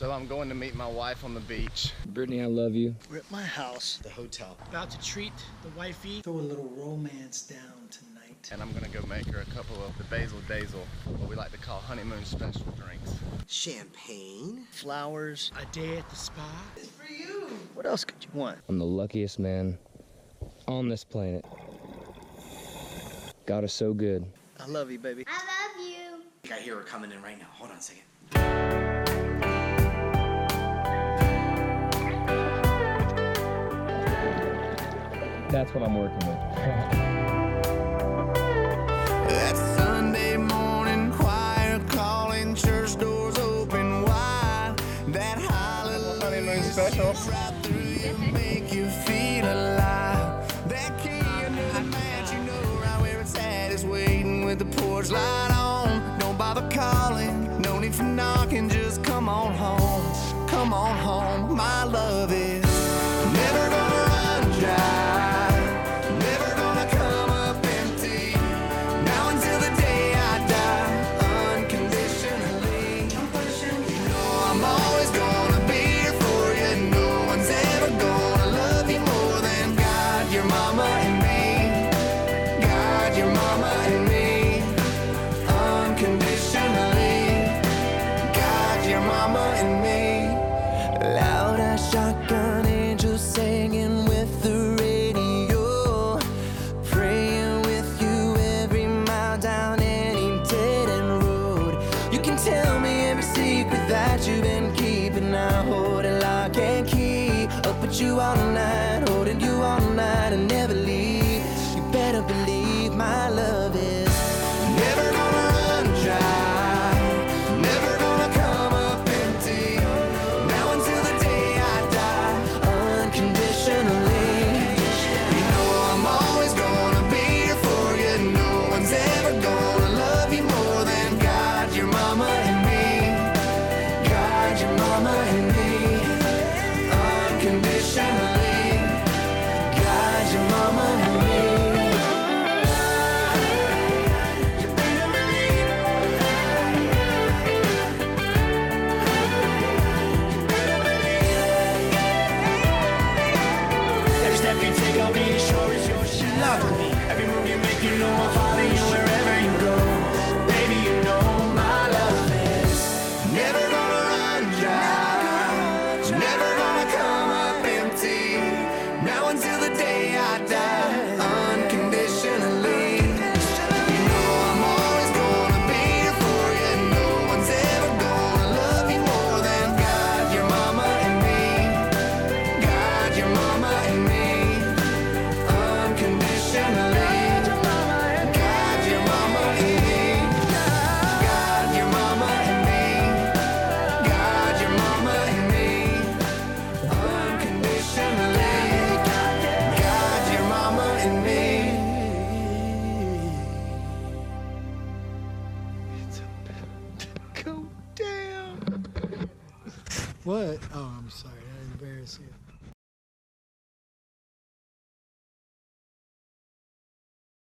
So I'm going to meet my wife on the beach. Brittany, I love you. We're at my house, The hotel. about to treat the wifey. Throw a little romance down tonight. And I'm gonna go make her a couple of the Basil Dazel, what we like to call honeymoon special drinks. Champagne? Flowers, a day at the spa. It's for you. What else could you want? I'm the luckiest man on this planet. God is so good. I love you, baby. I love you. I think I hear her coming in right now. Hold on a second. That's what I'm working with. That Sunday morning choir calling, church doors open wide. That Honeymoon special. right through you, make you feel alive. That key under the mat, you know right where it's at, is waiting with the porch light on. Don't bother calling, no need for knocking, just come on home. Come on home, my love is never gonna run dry. Never gonna come up empty. Now until the day I die, unconditionally. You know I'm always gonna be here for you. No one's ever gonna love you more than God, your mama and me. God, your mama and me. Unconditionally. God, your mama and me. Loud as shotgun angels singing with the radio, praying with you every mile down any dead end road. You can tell me every secret that you've been keeping. I hold it lock and key, up with you all night, holding you all night and never leave. You better believe my love is never gonna run dry, never gonna come up empty. Now until the day I die, unconditionally. You know I'm always gonna be here for you. No one's ever gonna love you more than God, your mama and me. God, your mama and me. Unconditionally. God, your mama and me. You better believe it. Every step you take, I'll be sure it's your shot. Love me. Every move you make, you know I'll follow you wherever you go. Baby, you know my love is never gonna run dry, never gonna come up empty. Now until the day I die, unconditionally. You know I'm always gonna be here for you. No one's ever gonna love you more than God, your mama and me. God, your mama and me. Unconditionally. God, your mama and me. God, your mama and me. God, your mama and me. Unconditionally. God, your mama and me. Go down. What? Oh, I'm sorry. I embarrassed you.